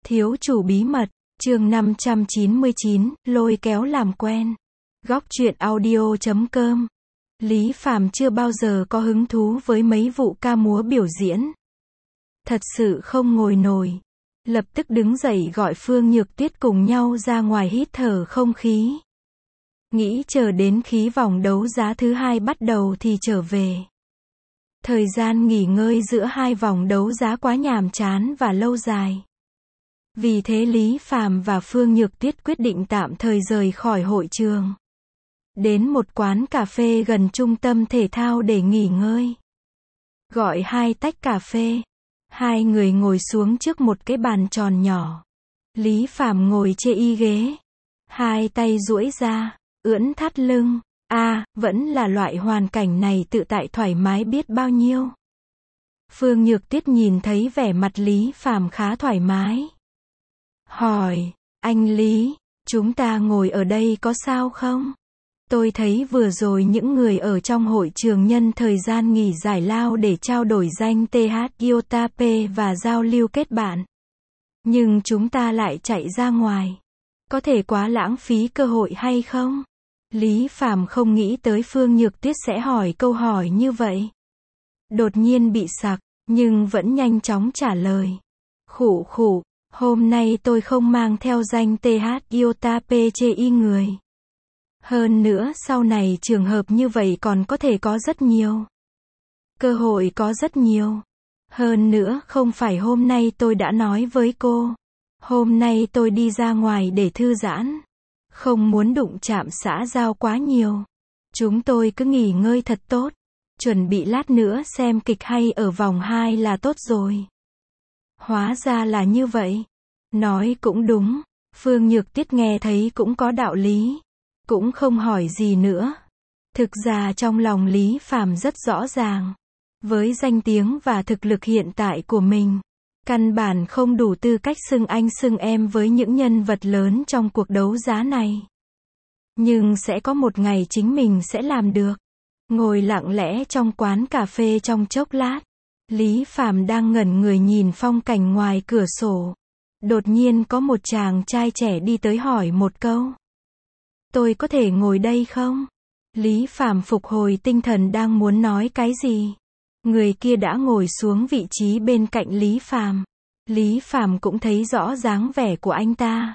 Thiếu chủ bí mật, chương 599, lôi kéo làm quen. Góc truyện audio.com. Lý Phàm chưa bao giờ có hứng thú với mấy vụ ca múa biểu diễn. Thật sự không ngồi nổi. Lập tức đứng dậy gọi Phương Nhược Tuyết cùng nhau ra ngoài hít thở không khí. Nghĩ chờ đến khi vòng đấu giá thứ 2 bắt đầu thì trở về. Thời gian nghỉ ngơi giữa hai vòng đấu giá quá nhàm chán và lâu dài. Vì thế Lý Phàm và Phương Nhược Tuyết quyết định tạm thời rời khỏi hội trường. Đến một quán cà phê gần trung tâm thể thao để nghỉ ngơi. Gọi 2 tách cà phê. Hai người ngồi xuống trước một cái bàn tròn nhỏ. Lý Phàm ngồi chê y ghế. Hai tay duỗi ra, ưỡn thắt lưng. Vẫn là loại hoàn cảnh này tự tại thoải mái biết bao nhiêu. Phương Nhược Tuyết nhìn thấy vẻ mặt Lý Phàm khá thoải mái. Hỏi, anh Lý, chúng ta ngồi ở đây có sao không? Tôi thấy vừa rồi những người ở trong hội trường nhân thời gian nghỉ giải lao để trao đổi danh TH Yotape và giao lưu kết bạn. Nhưng chúng ta lại chạy ra ngoài. Có thể quá lãng phí cơ hội hay không? Lý Phàm không nghĩ tới Phương Nhược Tuyết sẽ hỏi câu hỏi như vậy. Đột nhiên bị sặc, nhưng vẫn nhanh chóng trả lời. Khụ khụ, hôm nay tôi không mang theo danh TH Yotape chê y người. Hơn nữa sau này trường hợp như vậy còn có thể có rất nhiều. Cơ hội có rất nhiều. Hơn nữa không phải hôm nay tôi đã nói với cô. Hôm nay tôi đi ra ngoài để thư giãn. Không muốn đụng chạm xã giao quá nhiều. Chúng tôi cứ nghỉ ngơi thật tốt. Chuẩn bị lát nữa xem kịch hay ở vòng 2 là tốt rồi. Hóa ra là như vậy. Nói cũng đúng. Phương Nhược Tuyết nghe thấy cũng có đạo lý. Cũng không hỏi gì nữa. Thực ra trong lòng Lý Phàm rất rõ ràng. Với danh tiếng và thực lực hiện tại của mình, căn bản không đủ tư cách xưng anh xưng em với những nhân vật lớn trong cuộc đấu giá này. Nhưng sẽ có một ngày chính mình sẽ làm được. Ngồi lặng lẽ trong quán cà phê trong chốc lát. Lý Phàm đang ngẩn người nhìn phong cảnh ngoài cửa sổ. Đột nhiên có một chàng trai trẻ đi tới hỏi một câu. Tôi có thể ngồi đây không? Lý Phàm phục hồi tinh thần đang muốn nói cái gì. Người kia đã ngồi xuống vị trí bên cạnh Lý Phàm. Lý Phàm cũng thấy rõ dáng vẻ của anh ta.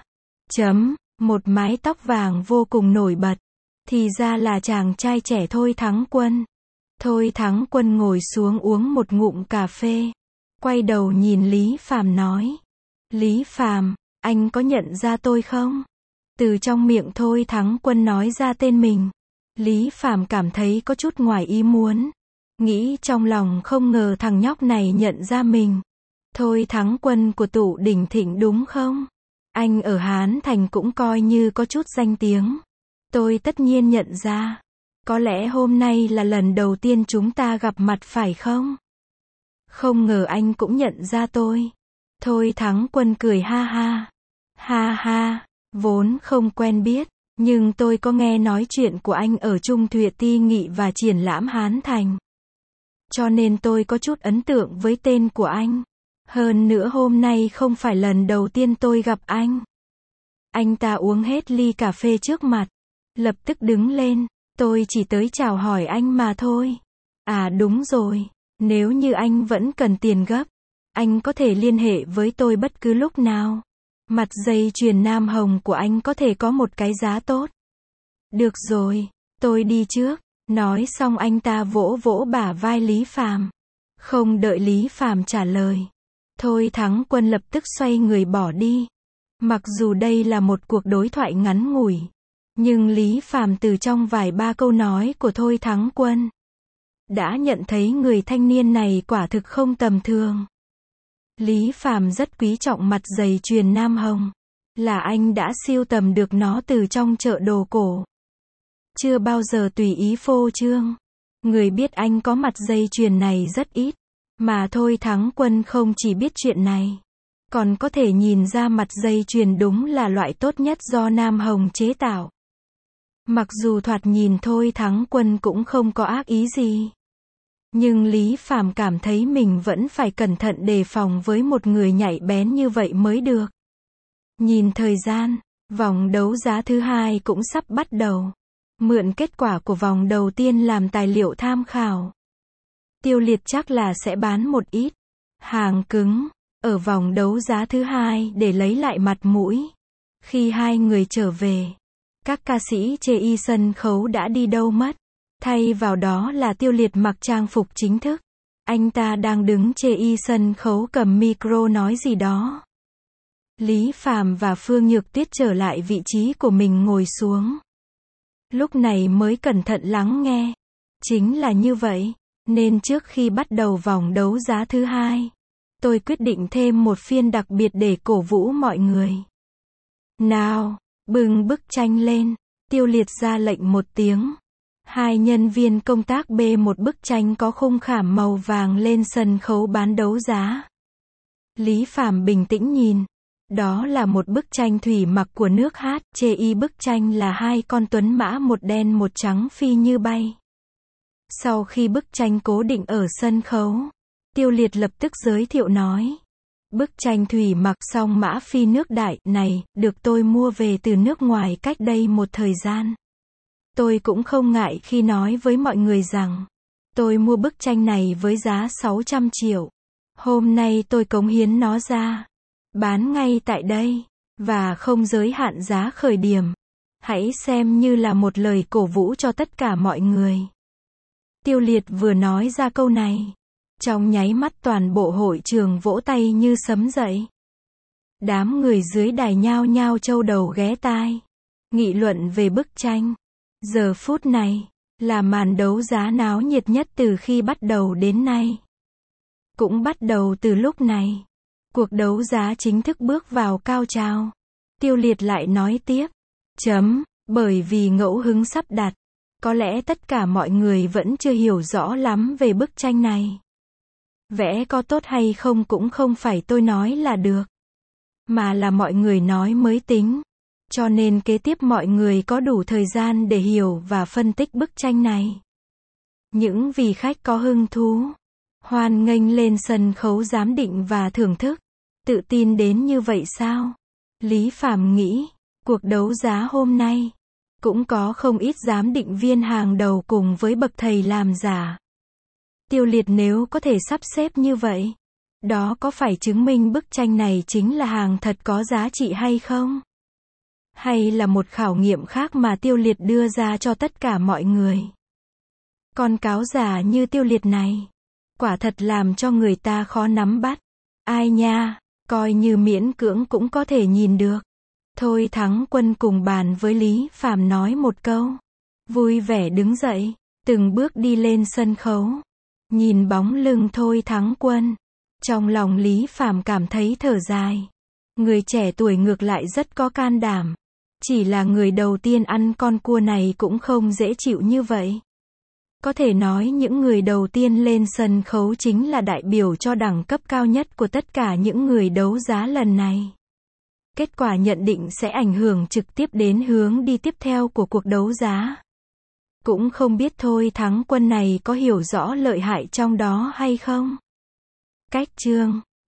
Một mái tóc vàng vô cùng nổi bật. Thì ra là chàng trai trẻ Thôi Thắng Quân. Thôi Thắng Quân ngồi xuống uống một ngụm cà phê. Quay đầu nhìn Lý Phàm nói. Lý Phàm, anh có nhận ra tôi không? Từ trong miệng Thôi Thắng Quân nói ra tên mình. Lý Phàm cảm thấy có chút ngoài ý muốn. Nghĩ trong lòng không ngờ thằng nhóc này nhận ra mình. Thôi Thắng Quân của Tụ Đỉnh Thịnh đúng không? Anh ở Hán Thành cũng coi như có chút danh tiếng. Tôi tất nhiên nhận ra. Có lẽ hôm nay là lần đầu tiên chúng ta gặp mặt phải không? Không ngờ anh cũng nhận ra tôi. Thôi Thắng Quân cười ha ha. Ha ha, vốn không quen biết. Nhưng tôi có nghe nói chuyện của anh ở Trung Thụy Ti Nghị và triển lãm Hán Thành. Cho nên tôi có chút ấn tượng với tên của anh. Hơn nữa hôm nay không phải lần đầu tiên tôi gặp anh. Anh ta uống hết ly cà phê trước mặt. Lập tức đứng lên. Tôi chỉ tới chào hỏi anh mà thôi. À đúng rồi. Nếu như anh vẫn cần tiền gấp, anh có thể liên hệ với tôi bất cứ lúc nào. Mặt dây chuyền Nam Hồng của anh có thể có một cái giá tốt. Được rồi, tôi đi trước. Nói xong anh ta vỗ vỗ bả vai Lý Phàm. Không đợi Lý Phàm trả lời. Thôi Thắng Quân lập tức xoay người bỏ đi. Mặc dù đây là một cuộc đối thoại ngắn ngủi. Nhưng Lý Phàm từ trong vài ba câu nói của Thôi Thắng Quân đã nhận thấy người thanh niên này quả thực không tầm thường. Lý Phàm rất quý trọng mặt dây chuyền Nam Hồng. Là anh đã sưu tầm được nó từ trong chợ đồ cổ. Chưa bao giờ tùy ý phô trương. Người biết anh có mặt dây chuyền này rất ít. Mà Thôi Thắng Quân không chỉ biết chuyện này. Còn có thể nhìn ra mặt dây chuyền đúng là loại tốt nhất do Nam Hồng chế tạo. Mặc dù thoạt nhìn Thôi Thắng Quân cũng không có ác ý gì. Nhưng Lý Phàm cảm thấy mình vẫn phải cẩn thận đề phòng với một người nhạy bén như vậy mới được. Nhìn thời gian, vòng đấu giá thứ hai cũng sắp bắt đầu. Mượn kết quả của vòng đầu tiên làm tài liệu tham khảo. Tiêu Liệt chắc là sẽ bán một ít hàng cứng ở vòng đấu giá thứ hai để lấy lại mặt mũi. Khi hai người trở về, các ca sĩ chê y sân khấu đã đi đâu mất. Thay vào đó là Tiêu Liệt mặc trang phục chính thức. Anh ta đang đứng chê y sân khấu cầm micro nói gì đó. Lý Phàm và Phương Nhược Tuyết trở lại vị trí của mình ngồi xuống. Lúc này mới cẩn thận lắng nghe. Chính là như vậy, nên trước khi bắt đầu vòng đấu giá thứ hai, tôi quyết định thêm một phiên đặc biệt để cổ vũ mọi người. Nào, bưng bức tranh lên, Tiêu Liệt ra lệnh một tiếng. Hai nhân viên công tác bê một bức tranh có khung khảm màu vàng lên sân khấu bán đấu giá. Lý Phàm bình tĩnh nhìn. Đó là một bức tranh thủy mặc của nước hát, chê y bức tranh là hai con tuấn mã một đen một trắng phi như bay. Sau khi bức tranh cố định ở sân khấu, Tiêu Liệt lập tức giới thiệu nói. Bức tranh thủy mặc song mã phi nước đại này, được tôi mua về từ nước ngoài cách đây một thời gian. Tôi cũng không ngại khi nói với mọi người rằng, tôi mua bức tranh này với giá 600 triệu. Hôm nay tôi cống hiến nó ra. Bán ngay tại đây, và không giới hạn giá khởi điểm. Hãy xem như là một lời cổ vũ cho tất cả mọi người. Tiêu Liệt vừa nói ra câu này, trong nháy mắt toàn bộ hội trường vỗ tay như sấm dậy. Đám người dưới đài nhao nhao châu đầu ghé tai, nghị luận về bức tranh. Giờ phút này, là màn đấu giá náo nhiệt nhất từ khi bắt đầu đến nay. Cũng bắt đầu từ lúc này. Cuộc đấu giá chính thức bước vào cao trào. Tiêu Liệt lại nói tiếp. Bởi vì ngẫu hứng sắp đặt. Có lẽ tất cả mọi người vẫn chưa hiểu rõ lắm về bức tranh này. Vẽ có tốt hay không cũng không phải tôi nói là được. Mà là mọi người nói mới tính. Cho nên kế tiếp mọi người có đủ thời gian để hiểu và phân tích bức tranh này. Những vị khách có hứng thú, hoan nghênh lên sân khấu giám định và thưởng thức. Tự tin đến như vậy sao? Lý Phàm nghĩ, cuộc đấu giá hôm nay, cũng có không ít giám định viên hàng đầu cùng với bậc thầy làm giả. Tiêu Liệt nếu có thể sắp xếp như vậy, đó có phải chứng minh bức tranh này chính là hàng thật có giá trị hay không? Hay là một khảo nghiệm khác mà Tiêu Liệt đưa ra cho tất cả mọi người? Con cáo giả như Tiêu Liệt này, quả thật làm cho người ta khó nắm bắt. Ai nha, coi như miễn cưỡng cũng có thể nhìn được. Thôi Thắng Quân cùng bàn với Lý Phàm nói một câu. Vui vẻ đứng dậy, từng bước đi lên sân khấu. Nhìn bóng lưng Thôi Thắng Quân, trong lòng Lý Phàm cảm thấy thở dài. Người trẻ tuổi ngược lại rất có can đảm. Chỉ là người đầu tiên ăn con cua này cũng không dễ chịu như vậy. Có thể nói những người đầu tiên lên sân khấu chính là đại biểu cho đẳng cấp cao nhất của tất cả những người đấu giá lần này. Kết quả nhận định sẽ ảnh hưởng trực tiếp đến hướng đi tiếp theo của cuộc đấu giá. Cũng không biết Thôi Thắng Quân này có hiểu rõ lợi hại trong đó hay không? Cách chương